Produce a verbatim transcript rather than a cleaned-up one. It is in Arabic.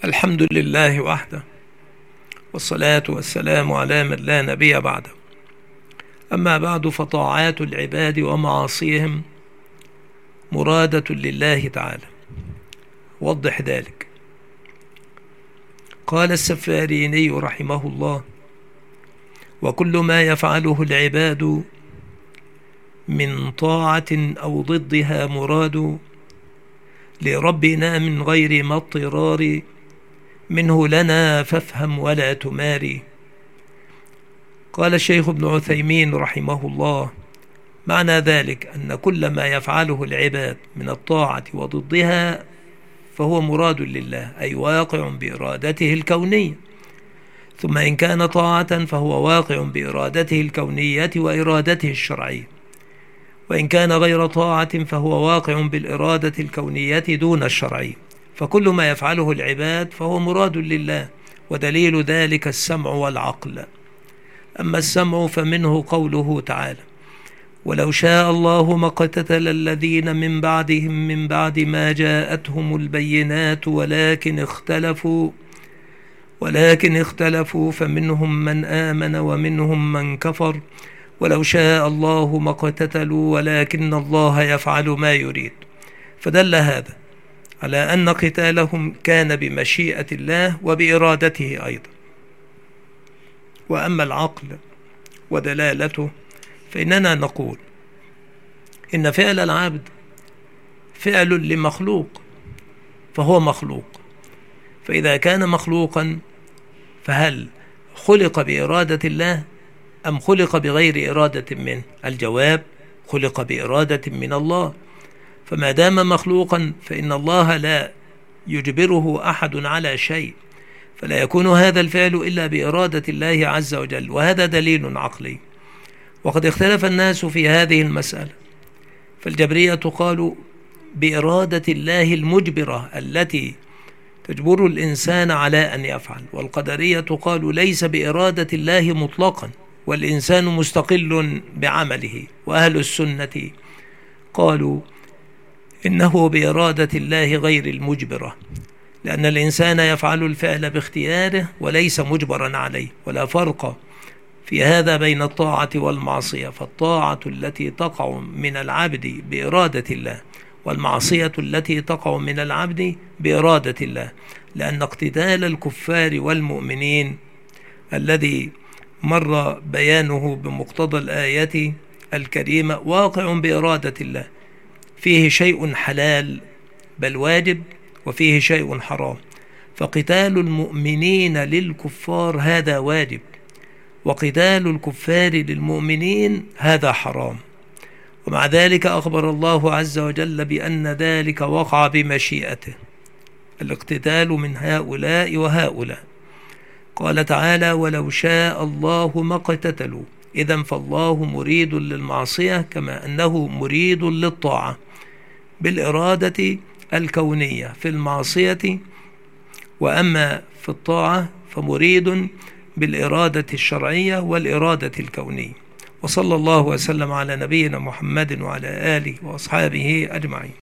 الحمد لله وحده، والصلاة والسلام على من لا نبي بعده. أما بعد، فطاعات العباد ومعاصيهم مرادة لله تعالى. وضح ذلك. قال السفاريني رحمه الله: وكل ما يفعله العباد من طاعة أو ضدها مراد لربنا من غير ما اضطرار منه لنا فافهم ولا تماري. قال الشيخ ابن عثيمين رحمه الله: معنى ذلك أن كل ما يفعله العباد من الطاعة وضدها فهو مراد لله، أي واقع بإرادته الكونية. ثم إن كان طاعة فهو واقع بإرادته الكونية وإرادته الشرعية، وإن كان غير طاعة فهو واقع بالإرادة الكونية دون الشرعية. فكل ما يفعله العباد فهو مراد لله، ودليل ذلك السمع والعقل. أما السمع فمنه قوله تعالى: ولو شاء الله ما اقتتل الذين من بعدهم من بعد ما جاءتهم البينات ولكن اختلفوا ولكن اختلفوا فمنهم من آمن ومنهم من كفر ولو شاء الله ما اقتتلوا ولكن الله يفعل ما يريد. فدل هذا على أن قتالهم كان بمشيئة الله وبإرادته أيضا. وأما العقل ودلالته فإننا نقول إن فعل العبد فعل لمخلوق فهو مخلوق، فإذا كان مخلوقا فهل خلق بإرادة الله أم خلق بغير إرادة منه؟ الجواب: خلق بإرادة من الله. فما دام مخلوقا فإن الله لا يجبره أحد على شيء، فلا يكون هذا الفعل إلا بإرادة الله عز وجل، وهذا دليل عقلي. وقد اختلف الناس في هذه المسألة، فالجبرية قالوا بإرادة الله المجبرة التي تجبر الإنسان على أن يفعل، والقدرية قالوا ليس بإرادة الله مطلقا والإنسان مستقل بعمله، وأهل السنة قالوا إنه بإرادة الله غير المجبرة، لأن الإنسان يفعل الفعل باختياره وليس مجبرا عليه. ولا فرق في هذا بين الطاعة والمعصية، فالطاعة التي تقع من العبد بإرادة الله، والمعصية التي تقع من العبد بإرادة الله، لأن اقتتال الكفار والمؤمنين الذي مر بيانه بمقتضى الآية الكريمة واقع بإرادة الله، فيه شيء حلال بل واجب، وفيه شيء حرام. فقتال المؤمنين للكفار هذا واجب، وقتال الكفار للمؤمنين هذا حرام. ومع ذلك أخبر الله عز وجل بأن ذلك وقع بمشيئته، الاقتتال من هؤلاء وهؤلاء. قال تعالى: ولو شاء الله ما اقتتلوا. إذن فالله مريد للمعصية كما أنه مريد للطاعة بالإرادة الكونية في المعصية، وأما في الطاعة فمريد بالإرادة الشرعية والإرادة الكونية. وصلى الله وسلم على نبينا محمد وعلى آله وأصحابه أجمعين.